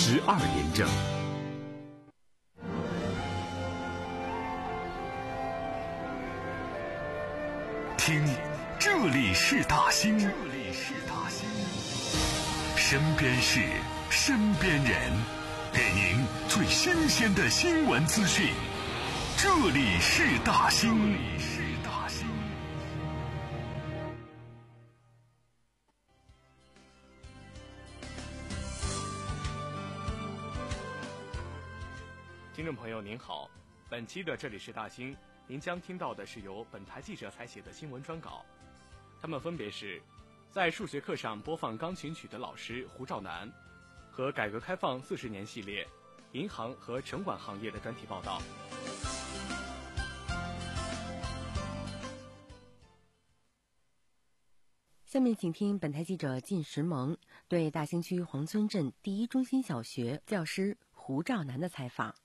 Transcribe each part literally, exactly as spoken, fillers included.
十二连政。听，这里是大兴，这里是大兴，身边事，身边人，给您最新鲜的新闻资讯。这里是大兴，这里是大兴。 听众朋友您好，本期的这里是大兴，您将听到的是由本台记者采写的新闻专稿，他们分别是在数学课上播放钢琴曲的老师胡兆南，和改革开放四十年系列银行和城管行业的专题报道。 下面请听本台记者靳石萌对大兴区黄村镇第一中心小学教师胡兆南的采访。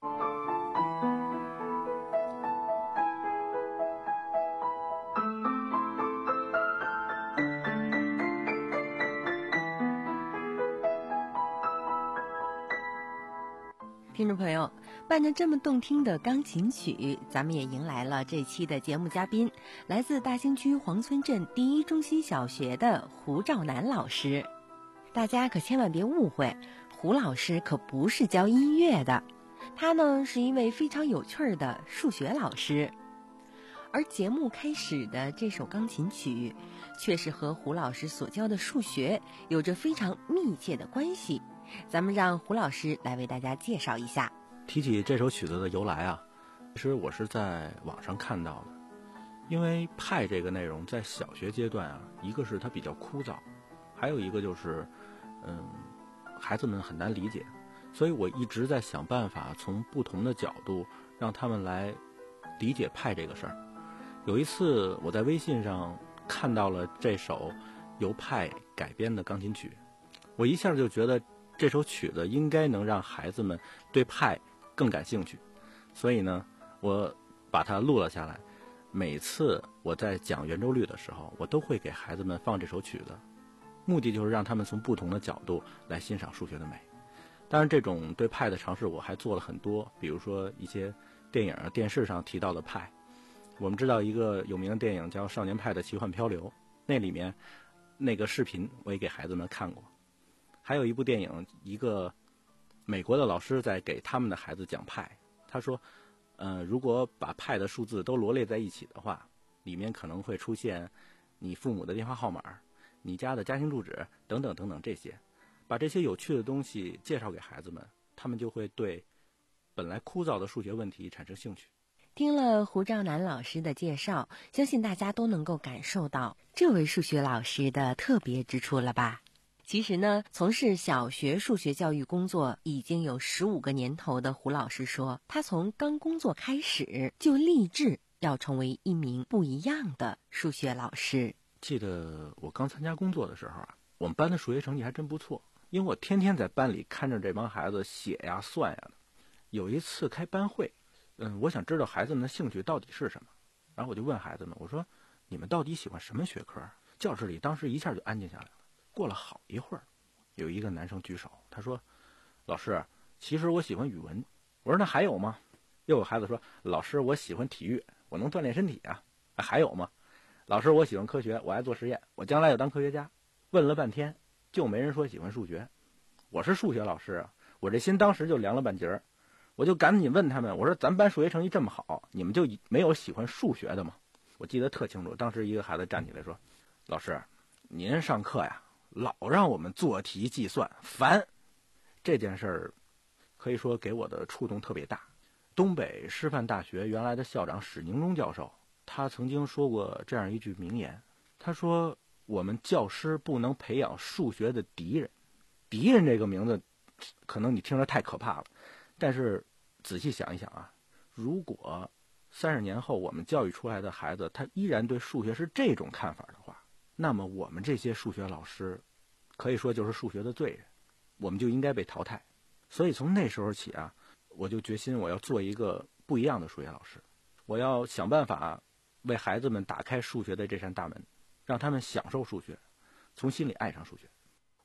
听众朋友，伴着这么动听的钢琴曲，咱们也迎来了这期的节目嘉宾，来自大兴区黄村镇第一中心小学的胡兆南老师。大家可千万别误会，胡老师可不是教音乐的，他呢是一位非常有趣的数学老师。而节目开始的这首钢琴曲，却是和胡老师所教的数学有着非常密切的关系。咱们让胡老师来为大家介绍一下。 提起这首曲子的由来啊，其实我是在网上看到的。因为派这个内容在小学阶段啊，一个是它比较枯燥，还有一个就是嗯，孩子们很难理解，所以我一直在想办法从不同的角度让他们来理解派这个事儿。有一次我在微信上看到了这首由派改编的钢琴曲，我一下就觉得这首曲子应该能让孩子们对派更感兴趣，所以呢，我把它录了下来。每次我在讲圆周率的时候，我都会给孩子们放这首曲子，目的就是让他们从不同的角度来欣赏数学的美。当然，这种对派的尝试我还做了很多，比如说一些电影、电视上提到的派。我们知道一个有名的电影叫《少年派的奇幻漂流》，那里面那个视频我也给孩子们看过。还有一部电影，一个美国的老师在给他们的孩子讲派，他说呃，如果把派的数字都罗列在一起的话，里面可能会出现你父母的电话号码、你家的家庭住址等等等等，这些把这些有趣的东西介绍给孩子们，他们就会对本来枯燥的数学问题产生兴趣。 听了胡兆南老师的介绍，相信大家都能够感受到这位数学老师的特别之处了吧。其实呢，从事小学数学教育工作已经有十五个年头的胡老师说，他从刚工作开始就立志要成为一名不一样的数学老师。 记得我刚参加工作的时候啊，我们班的数学成绩还真不错，因为我天天在班里看着这帮孩子写呀算呀的。有一次开班会，嗯，我想知道孩子们的兴趣到底是什么，然后我就问孩子们，我说你们到底喜欢什么学科？教室里当时一下就安静下来了。过了好一会儿，有一个男生举手，他说老师，其实我喜欢语文。我说那还有吗？又有孩子说老师，我喜欢体育，我能锻炼身体啊。还有吗？老师，我喜欢科学，我爱做实验，我将来要当科学家。问了半天就没人说喜欢数学。我是数学老师啊，我这心当时就凉了半截儿。我就赶紧问他们，我说咱班数学成绩这么好，你们就没有喜欢数学的吗？我记得特清楚，当时一个孩子站起来说，老师，您上课呀老让我们做题计算，烦。这件事儿可以说给我的触动特别大。东北师范大学原来的校长史宁忠教授，他曾经说过这样一句名言，他说我们教师不能培养数学的敌人。敌人这个名字可能你听着太可怕了，但是仔细想一想啊，如果三十年后我们教育出来的孩子他依然对数学是这种看法的话，那么我们这些数学老师可以说就是数学的罪人，我们就应该被淘汰。所以从那时候起啊，我就决心我要做一个不一样的数学老师，我要想办法为孩子们打开数学的这扇大门，让他们享受数学，从心里爱上数学。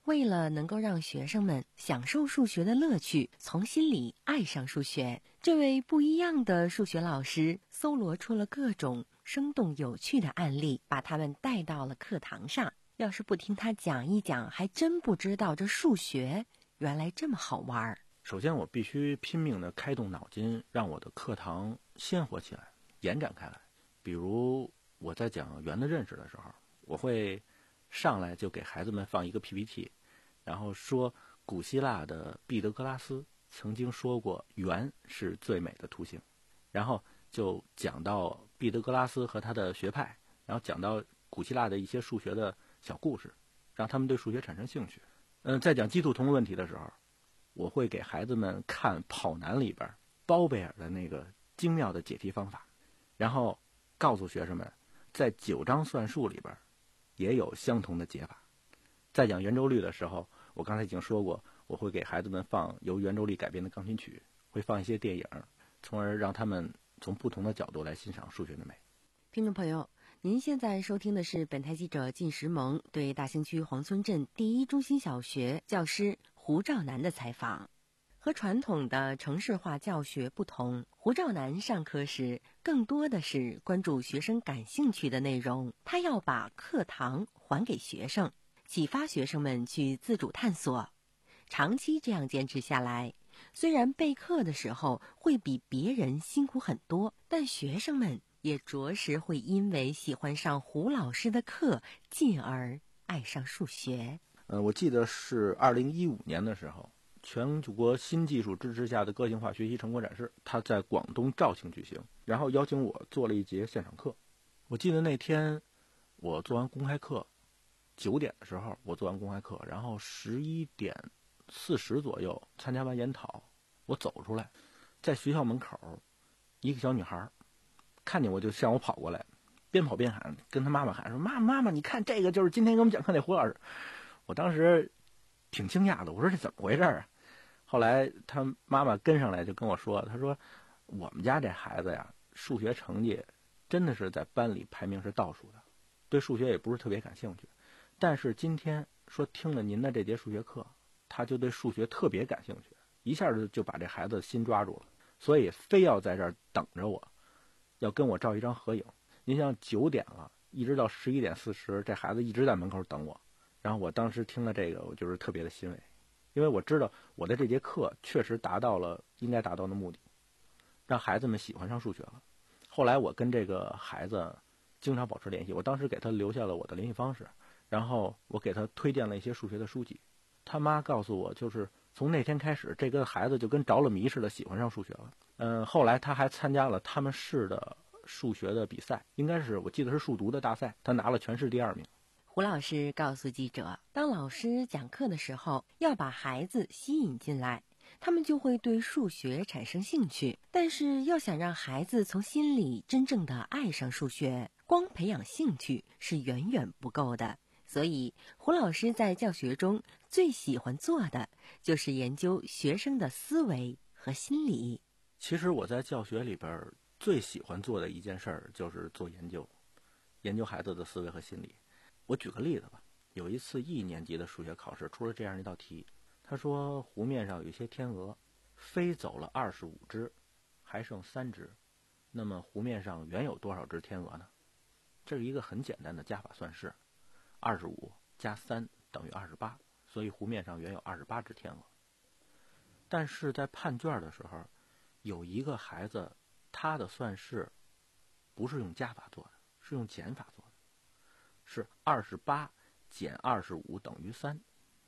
为了能够让学生们享受数学的乐趣，从心里爱上数学，这位不一样的数学老师搜罗出了各种生动有趣的案例，把他们带到了课堂上。要是不听他讲一讲，还真不知道这数学原来这么好玩。 首先我必须拼命地开动脑筋，让我的课堂鲜活起来，延展开来。比如我在讲圆的认识的时候，我会上来就给孩子们放一个 P P T， 然后说古希腊的毕德哥拉斯曾经说过圆是最美的图形，然后就讲到毕德哥拉斯和他的学派，然后讲到古希腊的一些数学的小故事，让他们对数学产生兴趣。嗯，在讲基图同问题的时候，我会给孩子们看跑男里边包贝尔的那个精妙的解题方法，然后告诉学生们在九章算术里边也有相同的解法。在讲圆周率的时候，我刚才已经说过，我会给孩子们放由圆周率改编的钢琴曲，会放一些电影，从而让他们从不同的角度来欣赏数学的美。 听众朋友，您现在收听的是本台记者靳时萌对大兴区黄村镇第一中心小学教师胡兆南的采访。和传统的城市化教学不同，胡兆南上课时更多的是关注学生感兴趣的内容，他要把课堂还给学生，启发学生们去自主探索。长期这样坚持下来，虽然备课的时候会比别人辛苦很多，但学生们也着实会因为喜欢上胡老师的课，进而爱上数学。 呃，我记得是二零一五年的时候，全国新技术支持下的个性化学习成果展示，它在广东肇庆举行，然后邀请我做了一节现场课。我记得那天我做完公开课，九点的时候我做完公开课，然后十一点四十左右参加完研讨，我走出来，在学校门口，一个小女孩看见我就向我跑过来，边跑边喊，跟她妈妈喊说：“妈妈妈妈，你看这个就是今天给我们讲课那胡老师。”我当时挺惊讶的，我说这怎么回事啊？后来他妈妈跟上来就跟我说，他说我们家这孩子呀，数学成绩真的是在班里排名是倒数的，对数学也不是特别感兴趣，但是今天说听了您的这节数学课，他就对数学特别感兴趣，一下就就把这孩子心抓住了，所以非要在这儿等着我，要跟我照一张合影。您像九点了，一直到十一点四十，这孩子一直在门口等我。然后我当时听了这个，我就是特别的欣慰，因为我知道我的这节课确实达到了应该达到的目的，让孩子们喜欢上数学了。后来我跟这个孩子经常保持联系，我当时给他留下了我的联系方式，然后我给他推荐了一些数学的书籍。他妈告诉我，就是从那天开始，这个孩子就跟着了迷似的喜欢上数学了。嗯，后来他还参加了他们市的数学的比赛，应该是我记得是数独的大赛，他拿了全市第二名。 胡老师告诉记者，当老师讲课的时候，要把孩子吸引进来，他们就会对数学产生兴趣。但是要想让孩子从心里真正的爱上数学，光培养兴趣是远远不够的。所以胡老师在教学中最喜欢做的就是研究学生的思维和心理。 其实我在教学里边最喜欢做的一件事儿就是做研究，研究孩子的思维和心理。我举个例子吧，有一次一年级的数学考试出了这样一道题，他说湖面上有一些天鹅，飞走了二十五只，还剩三只，那么湖面上原有多少只天鹅呢？这是一个很简单的加法算式，二十五加三等于二十八，所以湖面上原有二十八只天鹅。但是在判卷的时候，有一个孩子他的算式不是用加法做的，是用减法做的，是二十八减二十五等于三，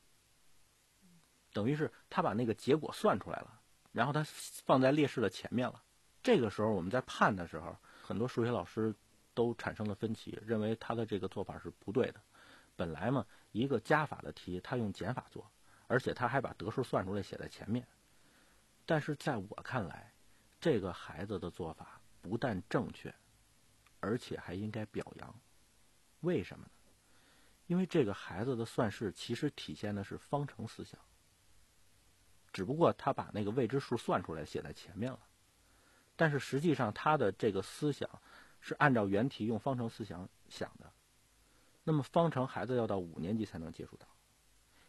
等于是他把那个结果算出来了，然后他放在列式的前面了。这个时候我们在判的时候，很多数学老师都产生了分歧，认为他的这个做法是不对的。本来嘛，一个加法的题他用减法做，而且他还把得数算出来写在前面。但是在我看来，这个孩子的做法不但正确，而且还应该表扬。为什么呢？因为这个孩子的算式其实体现的是方程思想，只不过他把那个未知数算出来写在前面了，但是实际上他的这个思想是按照原题用方程思想想的。那么方程孩子要到五年级才能接触到，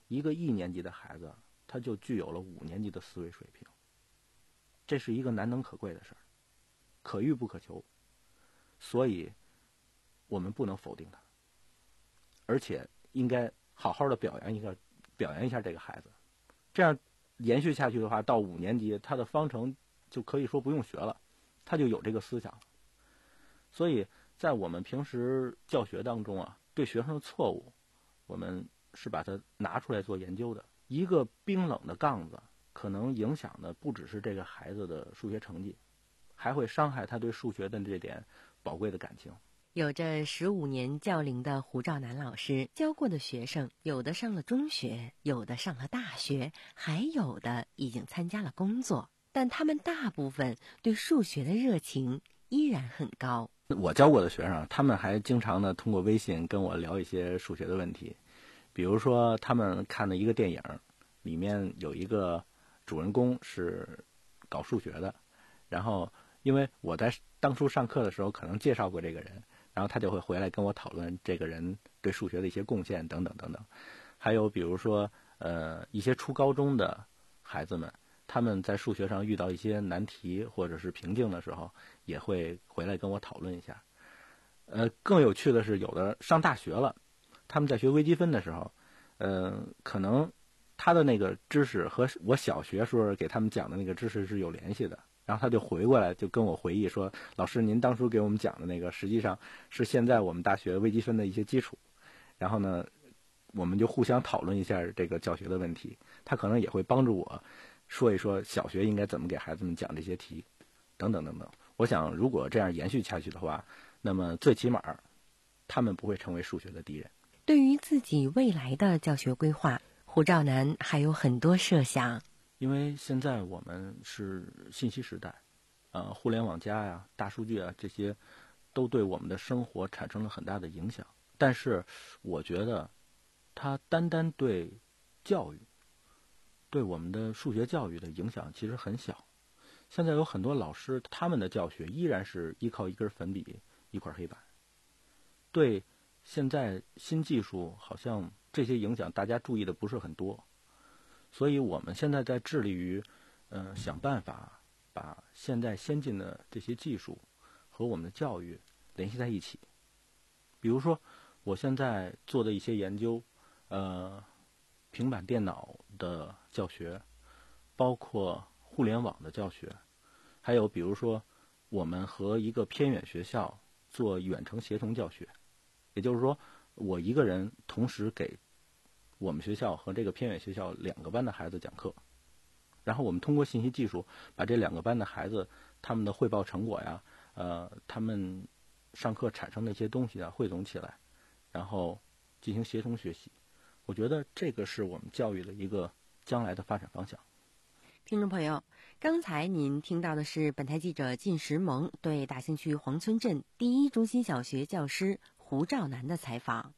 一个一年级的孩子他就具有了五年级的思维水平，这是一个难能可贵的事儿，可遇不可求，所以我们不能否定他，而且应该好好的表扬一个表扬一下这个孩子。这样延续下去的话，到五年级他的方程就可以说不用学了，他就有这个思想了。所以在我们平时教学当中啊，对学生的错误我们是把它拿出来做研究的。一个冰冷的杠子可能影响的不只是这个孩子的数学成绩，还会伤害他对数学的这点宝贵的感情。 有着十五年教龄的胡兆南老师教过的学生，有的上了中学，有的上了大学，还有的已经参加了工作，但他们大部分对数学的热情依然很高。 我教过的学生，他们还经常的通过微信跟我聊一些数学的问题，比如说他们看的一个电影，里面有一个主人公是搞数学的，然后因为我在当初上课的时候可能介绍过这个人，然后他就会回来跟我讨论这个人对数学的一些贡献等等等等。还有比如说呃一些初高中的孩子们，他们在数学上遇到一些难题或者是瓶颈的时候，也会回来跟我讨论一下。呃更有趣的是，有的上大学了，他们在学微积分的时候，呃可能他的那个知识和我小学时候给他们讲的那个知识是有联系的，然后他就回过来就跟我回忆说，老师您当初给我们讲的那个实际上是现在我们大学微积分的一些基础，然后呢我们就互相讨论一下这个教学的问题，他可能也会帮助我说一说小学应该怎么给孩子们讲这些题等等等等。我想如果这样延续下去的话，那么最起码他们不会成为数学的敌人。 对于自己未来的教学规划，胡兆南还有很多设想。 因为现在我们是信息时代，呃，互联网加呀、大数据啊，这些都对我们的生活产生了很大的影响。但是我觉得它单单对教育，对我们的数学教育的影响其实很小。现在有很多老师，他们的教学依然是依靠一根粉笔、一块黑板。对现在新技术，好像这些影响大家注意的不是很多。所以我们现在在致力于呃想办法把现在先进的这些技术和我们的教育联系在一起。比如说我现在做的一些研究，呃平板电脑的教学，包括互联网的教学，还有比如说我们和一个偏远学校做远程协同教学，也就是说我一个人同时给我们学校和这个偏远学校两个班的孩子讲课，然后我们通过信息技术把这两个班的孩子他们的汇报成果呀，呃，他们上课产生的一些东西啊汇总起来，然后进行协同学习。我觉得这个是我们教育的一个将来的发展方向。 听众朋友，刚才您听到的是本台记者靳石萌对大兴区黄村镇第一中心小学教师胡兆南的采访。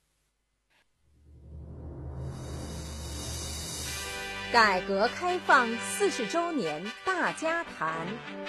改革开放四十周年大家谈。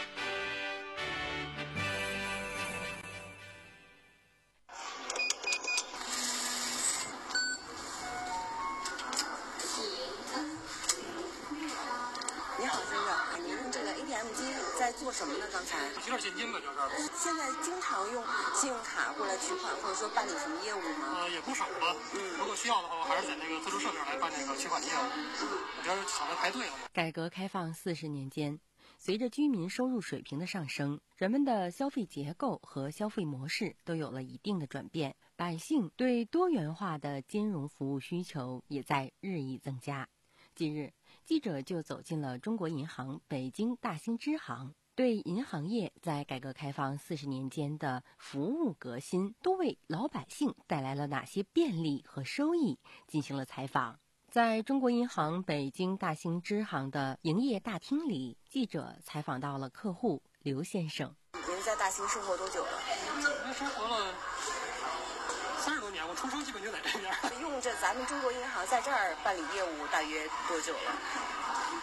你好，先生，您用这个 A T M 机在做什么呢？刚才提点现金的，这是。 现在经常用信用卡过来取款，或者说办理什么业务吗？ 呃，也不少吧。嗯，如果需要的话，我还是在那个特殊设备上来办那个取款业务。嗯，我这省得排队了。 改革开放四十年间，随着居民收入水平的上升，人们的消费结构和消费模式都有了一定的转变，百姓对多元化的金融服务需求也在日益增加。近日，记者就走进了中国银行北京大兴支行，对银行业在改革开放四十年间的服务革新都为老百姓带来了哪些便利和收益进行了采访。在中国银行北京大兴支行的营业大厅里，记者采访到了客户刘先生。 您在大兴生活多久了？ 我生活了三十多年，我出生基本就在这边。 用着咱们中国银行在这儿办理业务大约多久了？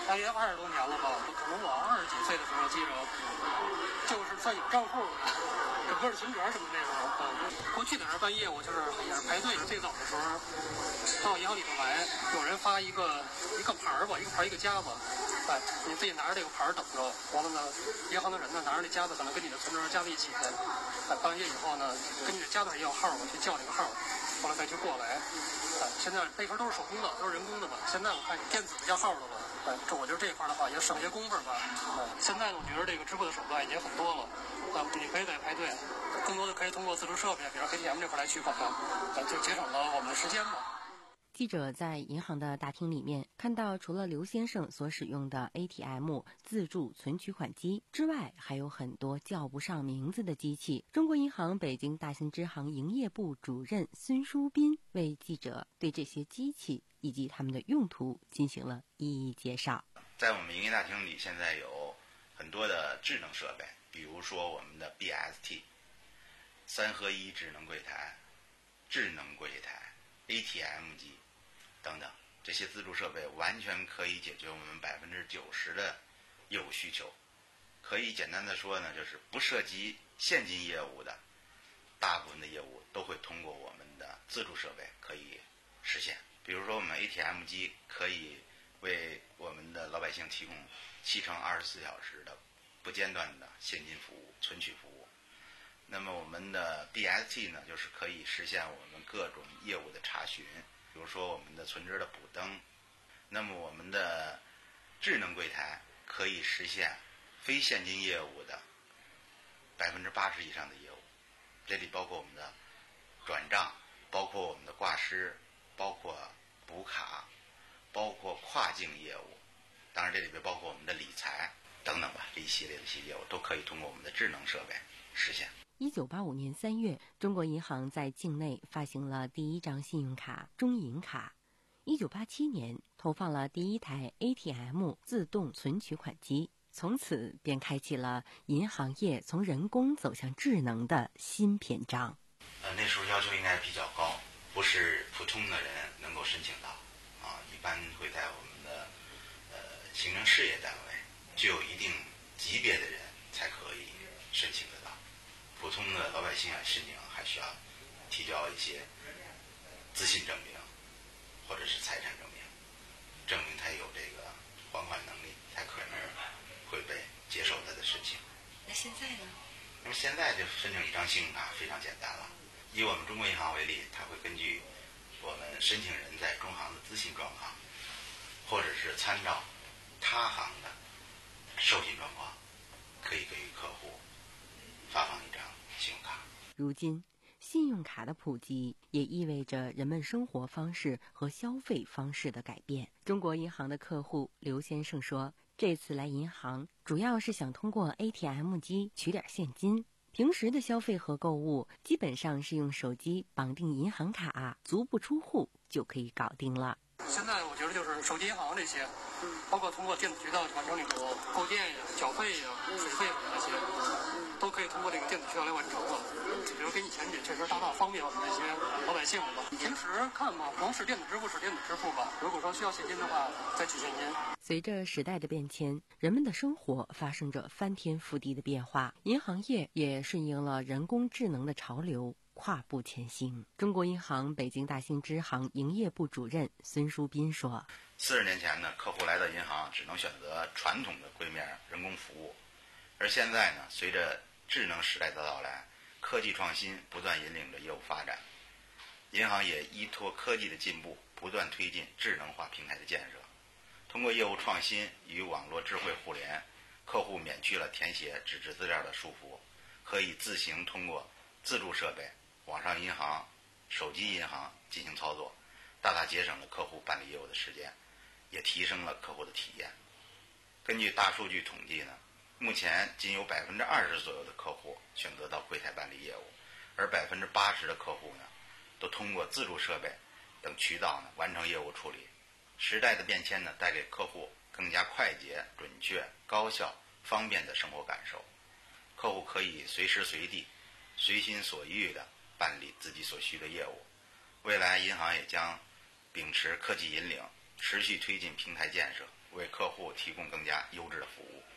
大约二十多年了吧，可能我二十几岁的时候记着，就是算有账户的，整个存折什么那时候。嗯，过去在那儿办业务就是也是排队，最早的时候到银行里头来，有人发一个一个牌儿吧，一个牌儿一个夹子，哎，你自己拿着这个牌儿等着，完了呢，银行的人呢拿着那夹子可能跟你的存折夹在一起的，哎，办完业以后呢，跟你的夹子上要号，我去叫这个号，后来再去过来。哎，现在那时候都是手工的，都是人工的吧，现在我看电子要号的了。哎，这我觉得这一块的话也省些工夫吧。哎，现在呢，我觉得这个支付的手段已经很多了。啊，你可以在排队，更多的可以通过自助设备，比如 A T M 这块来取款的，呃，就节省了我们的时间吧。 记者在银行的大厅里面看到，除了刘先生所使用的 A T M 自助存取款机之外，还有很多叫不上名字的机器。中国银行北京大兴支行营业部主任孙书斌为记者对这些机器以及它们的用途进行了一一介绍。 在我们营业大厅里，现在有很多的智能设备，比如说我们的 B S T 三合一智能柜台、智能柜台、A T M 机等等，这些自助设备完全可以解决我们百分之九十的业务需求。可以简单的说呢，就是不涉及现金业务的大部分的业务都会通过我们的自助设备可以实现。比如说我们 A T M 机可以为我们的老百姓提供七乘二十四小时的不间断的现金服务、存取服务。那么我们的 B S T 呢，就是可以实现我们各种业务的查询，比如说我们的存折的补登。那么我们的智能柜台可以实现非现金业务的百分之八十以上的业务，这里包括我们的转账，包括我们的挂失，包括补卡，包括跨境业务，当然这里边包括我们的理财等等吧，这一系列的些业务都可以通过我们的智能设备实现。 一九八五年三月，中国银行在境内发行了第一张信用卡中银卡。一九八七年，投放了第一台 A T M 自动存取款机，从此便开启了银行业从人工走向智能的新篇章。 呃，那时候要求应该比较高，不是普通的人能够申请到，啊，一般会在我们的呃行政事业单位具有一定级别的人才可以申请得到。普通的老百姓啊，申请还需要提交一些资信证明，或者是财产证明，证明他有这个还款能力，才可能会被接受他的申请。 那现在呢？ 那么现在就申请一张信用卡非常简单了。以我们中国银行为例，它会根据我们申请人在中行的资信状况，或者是参照他行的授信状况，可以给予客户发放一张信用卡。 如今，信用卡的普及也意味着人们生活方式和消费方式的改变。中国银行的客户刘先生说，这次来银行主要是想通过 A T M 机取点现金，平时的消费和购物基本上是用手机绑定银行卡，足不出户就可以搞定了。 现在我觉得就是手机银行这些，包括通过电子渠道完成这个购电呀、缴费呀、水费什么这些，都可以通过这个电子渠道来完成了。比如给你钱也确实大大方便我们这些老百姓吧。平时看嘛，光是电子支付是电子支付吧，如果说需要现金的话，再取现金。 随着时代的变迁，人们的生活发生着翻天覆地的变化，银行业也顺应了人工智能的潮流，跨步前行。中国银行北京大兴支行营业部主任孙书斌说： 四十年前呢，客户来到银行只能选择传统的柜面人工服务，而现在呢，随着智能时代的到来，科技创新不断引领着业务发展，银行也依托科技的进步，不断推进智能化平台的建设。通过业务创新与网络智慧互联，客户免去了填写纸质资料的束缚，可以自行通过自助设备、网上银行、手机银行进行操作，大大节省了客户办理业务的时间，也提升了客户的体验。根据大数据统计呢，目前仅有百分之二十左右的客户选择到柜台办理业务，而百分之八十的客户呢，都通过自助设备等渠道呢完成业务处理。时代的变迁呢，带给客户更加快捷、准确、高效、方便的生活感受。客户可以随时随地、随心所欲地办理自己所需的业务。未来，银行也将秉持科技引领、 持续推进平台建设，为客户提供更加优质的服务。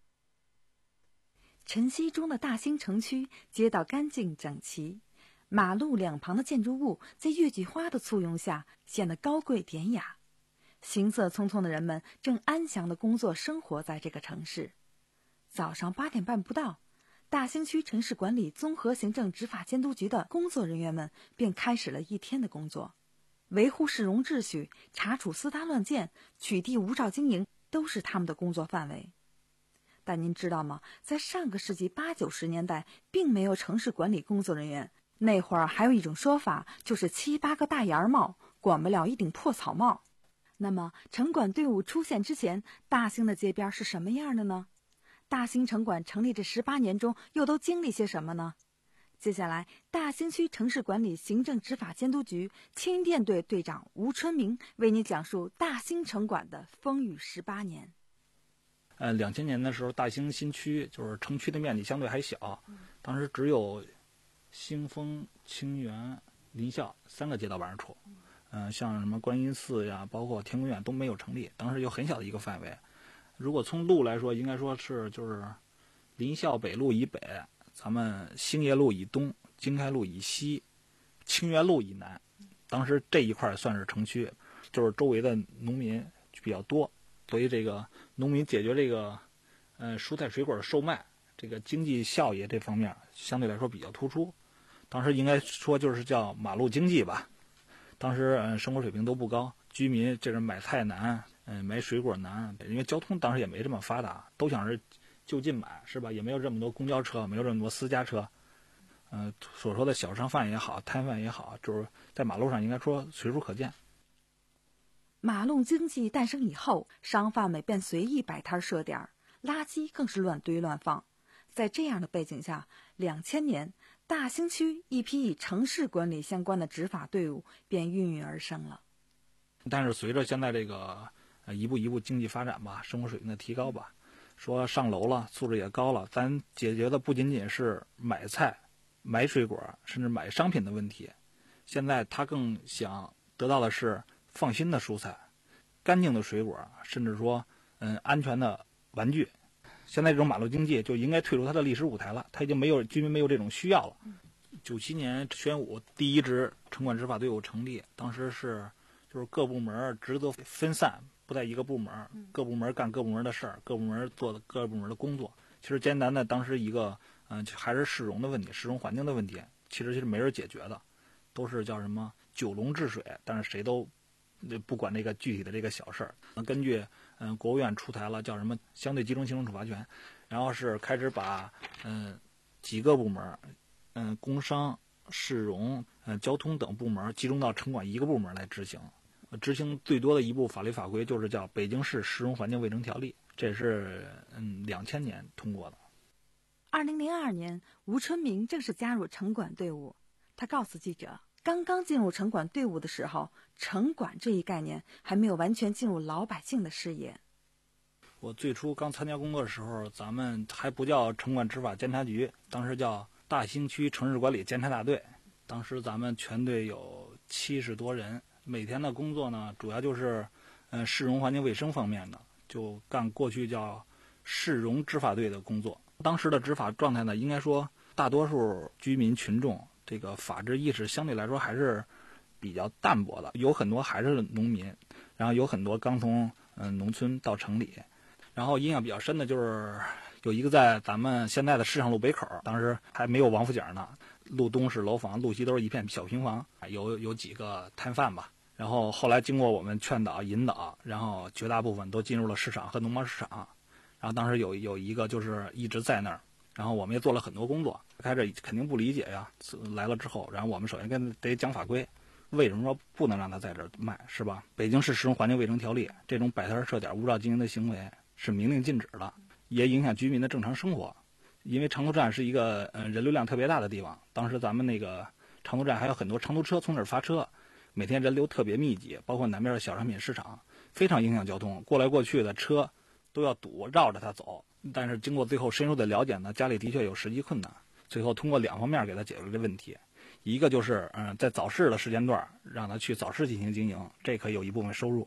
晨曦中的大兴城区街道干净整齐，马路两旁的建筑物在月季花的簇拥下显得高贵典雅。行色匆匆的人们正安详地工作生活在这个城市。早上八点半不到，大兴区城市管理综合行政执法监督局的工作人员们便开始了一天的工作，维护市容秩序、查处私搭乱建、取缔无照经营都是他们的工作范围。但您知道吗？在上个世纪八九十年代，并没有城市管理工作人员。那会儿还有一种说法，就是七八个大檐帽管不了一顶破草帽。那么，城管队伍出现之前，大兴的街边是什么样的呢？大兴城管成立这十八年中，又都经历些什么呢？接下来，大兴区城市管理行政执法监督局青店队队长吴春明为您讲述大兴城管的风雨十八年。 呃，两千年的时候，大兴新区就是城区的面积相对还小，当时只有兴丰、清源、临校三个街道办事处。嗯、呃，像什么观音寺呀，包括天宫院都没有成立，当时有很小的一个范围。如果从路来说，应该说是就是临校北路以北，咱们兴业路以东，经开路以西，清源路以南。当时这一块算是城区，就是周围的农民比较多。所以这个农民解决这个呃蔬菜水果的售卖，这个经济效益这方面相对来说比较突出。当时应该说就是叫马路经济吧。当时嗯、呃、生活水平都不高，居民这是买菜难，嗯、呃、买水果难，因为交通当时也没这么发达，都想是就近买是吧？也没有这么多公交车，没有这么多私家车。嗯、呃，所说的小商贩也好，摊贩也好，就是在马路上应该说随处可见。 马路经济诞生以后，商贩们便随意摆摊设点，垃圾更是乱堆乱放。在这样的背景下，两千年，大兴区一批与城市管理相关的执法队伍便孕育而生了。 但是随着现在这个呃一步一步经济发展吧，生活水平的提高吧，说上楼了，素质也高了，咱解决的不仅仅是买菜、买水果，甚至买商品的问题。现在他更想得到的是放心的蔬菜、干净的水果，甚至说嗯安全的玩具。现在这种马路经济就应该退出它的历史舞台了，它已经没有居民没有这种需要了。九七年宣武第一支城管执法队伍成立，当时是就是各部门职责分散，不在一个部门，各部门干各部门的事儿，各部门做的各部门的工作。其实艰难的当时一个嗯、呃、还是市容的问题，市容环境的问题，其实其实没人解决的，都是叫什么九龙治水，但是谁都不管这个具体的这个小事儿。根据嗯、呃、国务院出台了叫什么相对集中行政处罚权，然后是开始把嗯、呃、几个部门嗯、呃、工商、市容、呃交通等部门集中到城管一个部门来执行。执行最多的一部法律法规就是叫《北京市市容环境卫生条例》，这也是嗯两千年通过的。 二零零二年，吴春明正式加入城管队伍。他告诉记者，刚刚进入城管队伍的时候，城管这一概念还没有完全进入老百姓的视野。 我最初刚参加工作的时候，咱们还不叫城管执法监察局，当时叫大兴区城市管理监察大队。当时咱们全队有七十多人，每天的工作呢，主要就是呃市容环境卫生方面的，就干过去叫市容执法队的工作。当时的执法状态呢，应该说大多数居民群众这个法治意识相对来说还是比较淡薄的，有很多还是农民，然后有很多刚从嗯、呃、农村到城里。然后印象比较深的就是有一个在咱们现在的市场路北口，当时还没有王府井呢，路东是楼房，路西都是一片小平房，有有几个摊贩吧。然后后来经过我们劝导引导，然后绝大部分都进入了市场和农贸市场。然后当时有有一个就是一直在那儿，然后我们也做了很多工作。开始肯定不理解呀，来了之后，然后我们首先跟得讲法规，为什么说不能让他在这儿卖，是吧？北京市市容环境卫生条例这种摆摊设点无照经营的行为是明令禁止的，也影响居民的正常生活。因为长途站是一个呃人流量特别大的地方，当时咱们那个长途站还有很多长途车从那儿发车，每天人流特别密集，包括南边的小商品市场，非常影响交通，过来过去的车都要堵，绕着它走。但是经过最后深入的了解呢，家里的确有实际困难，最后通过两方面给他解决这问题。一个就是嗯、呃，在早市的时间段让他去早市进行经营，这可以有一部分收入。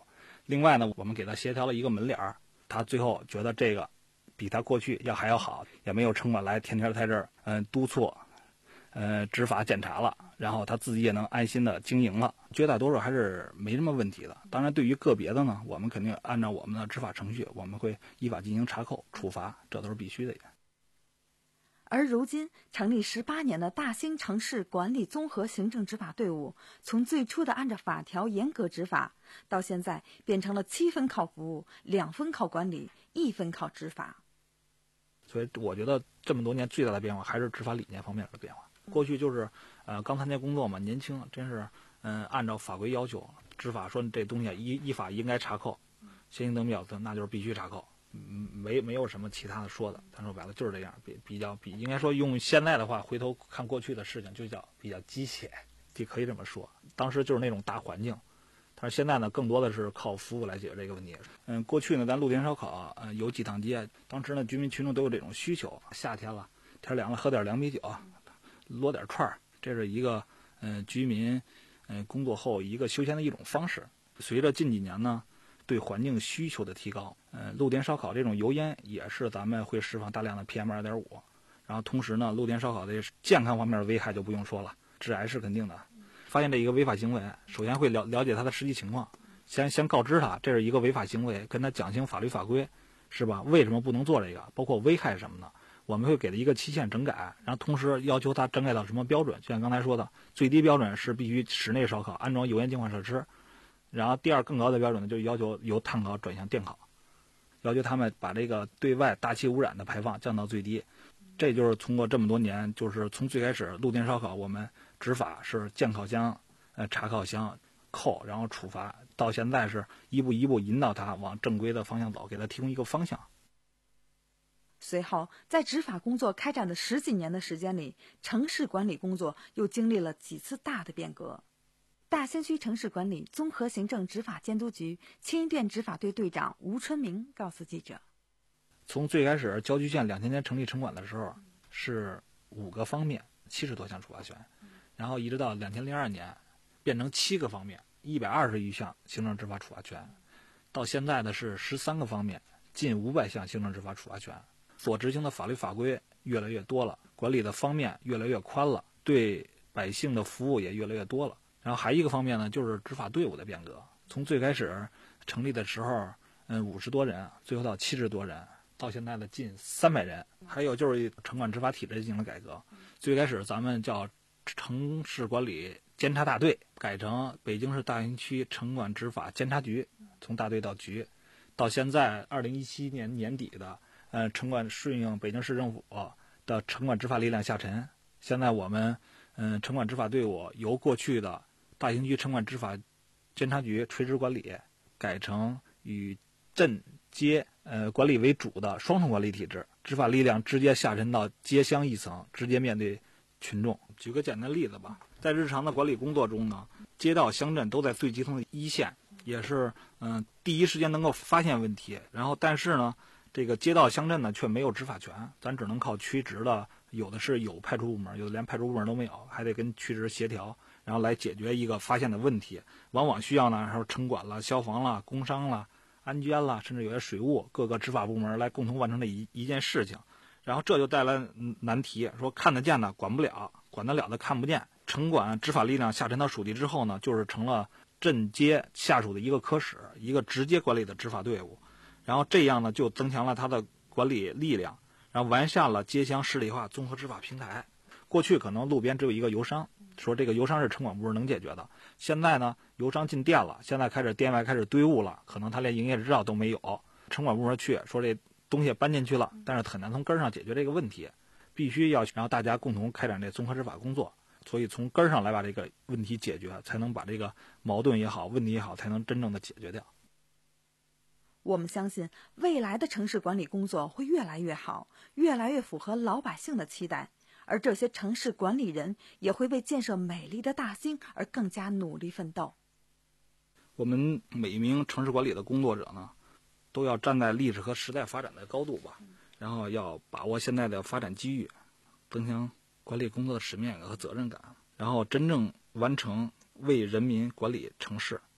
另外呢，我们给他协调了一个门脸儿，他最后觉得这个比他过去要还要好，也没有城管来天天在这儿嗯督促，呃执法检查了，然后他自己也能安心的经营了。绝大多数还是没什么问题的。当然，对于个别的呢，我们肯定按照我们的执法程序，我们会依法进行查扣、处罚，这都是必须的。 而如今成立十八年的大兴城市管理综合行政执法队伍，从最初的按照法条严格执法，到现在变成了七分靠服务，两分靠管理，一分靠执法。 所以我觉得这么多年最大的变化还是执法理念方面的变化。过去就是呃刚参加工作嘛，年轻，真是嗯、呃、按照法规要求执法，说这东西依依法应该查扣，先行等表的那就是必须查扣。嗯，没没有什么其他的说的，咱说白了就是这样，比比较比应该说用现在的话回头看过去的事情，就叫比较机械，就可以这么说。当时就是那种大环境，但是现在呢，更多的是靠服务来解决这个问题。嗯，过去呢，咱露天烧烤，嗯，有几趟街，当时呢，居民群众都有这种需求，夏天了，天凉了，喝点凉啤酒，摞点串儿，这是一个嗯居民嗯工作后一个休闲的一种方式。随着近几年呢，对环境需求的提高，嗯，露天烧烤这种油烟也是咱们会释放大量的 P M 二点五， 然后同时呢，露天烧烤的健康方面的危害就不用说了，致癌是肯定的。发现这一个违法行为，首先会了了解他的实际情况，先先告知他这是一个违法行为，跟他讲清法律法规，是吧？为什么不能做这个？包括危害什么的，我们会给他一个期限整改，然后同时要求他整改到什么标准？就像刚才说的，最低标准是必须室内烧烤安装油烟净化设施。然后第二更高的标准呢，就要求由碳烤转向电烤，要求他们把这个对外大气污染的排放降到最低。这就是通过这么多年，就是从最开始露天烧烤我们执法是建烤箱、呃查烤箱、扣，然后处罚，到现在是一步一步引导他往正规的方向走，给他提供一个方向。 随后，在执法工作开展的十几年的时间里，城市管理工作又经历了几次大的变革。大兴区城市管理综合行政执法监督局青云店执法队队长吴春明告诉记者， 从最开始郊区县两千年成立城管的时候是五个方面七十多项处罚权，然后一直到两千零二年变成七个方面一百二十余项行政执法处罚权，到现在的是十三个方面近五百项行政执法处罚权。所执行的法律法规越来越多了，管理的方面越来越宽了，对百姓的服务也越来越多了。然后还一个方面呢，就是执法队伍的变革。从最开始成立的时候，嗯，五十多人，最后到七十多人，到现在的近三百人。还有就是城管执法体制进行了改革，最开始咱们叫城市管理监察大队，改成北京市大兴区城管执法监察局，从大队到局。到现在二零一七年年底的，呃，城管顺应北京市政府的城管执法力量下沉。现在我们，嗯，城管执法队伍由过去的大兴区城管执法监察局垂直管理，改成以镇街呃管理为主的双重管理体制，执法力量直接下沉到街乡一层，直接面对群众。举个简单例子吧，在日常的管理工作中呢，街道乡镇都在最基层的一线，也是嗯、呃、第一时间能够发现问题。然后但是呢，这个街道乡镇呢却没有执法权，咱只能靠区直的，有的是有派出部门，有的连派出部门都没有，还得跟区直协调，然后来解决一个发现的问题。往往需要呢，还有城管了、消防了、工商了、安监了，甚至有些水务各个执法部门来共同完成这一一件事情。然后这就带来难题，说看得见的管不了，管得了的看不见。城管执法力量下沉到属地之后呢，就是成了镇街下属的一个科室，一个直接管理的执法队伍。然后这样呢，就增强了它的管理力量，然后完善了街乡市里化综合执法平台。过去可能路边只有一个油商，说这个油商是城管部门能解决的。现在呢，油商进店了，现在开始店外开始堆物了，可能他连营业执照都没有。城管部门去说这东西搬进去了，但是很难从根上解决这个问题，必须要让大家共同开展这综合执法工作。所以从根上来把这个问题解决，才能把这个矛盾也好，问题也好，才能真正的解决掉。 我们相信未来的城市管理工作会越来越好，越来越符合老百姓的期待，而这些城市管理人也会为建设美丽的大兴而更加努力奋斗。 我们每一名城市管理的工作者呢，都要站在历史和时代发展的高度吧，然后要把握现在的发展机遇，增强管理工作的使命感和责任感，然后真正完成为人民管理城市，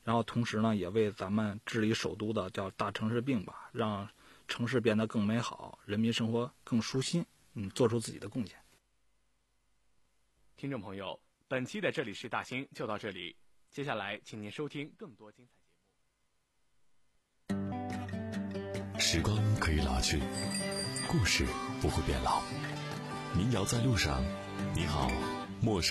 然后同时呢，也为咱们治理首都的叫大城市病吧，让城市变得更美好，人民生活更舒心，嗯，做出自己的贡献。 听众朋友，本期的这里是大兴就到这里，接下来请您收听更多精彩节目。 时光可以老去，故事不会变老。民谣在路上，你好，陌生。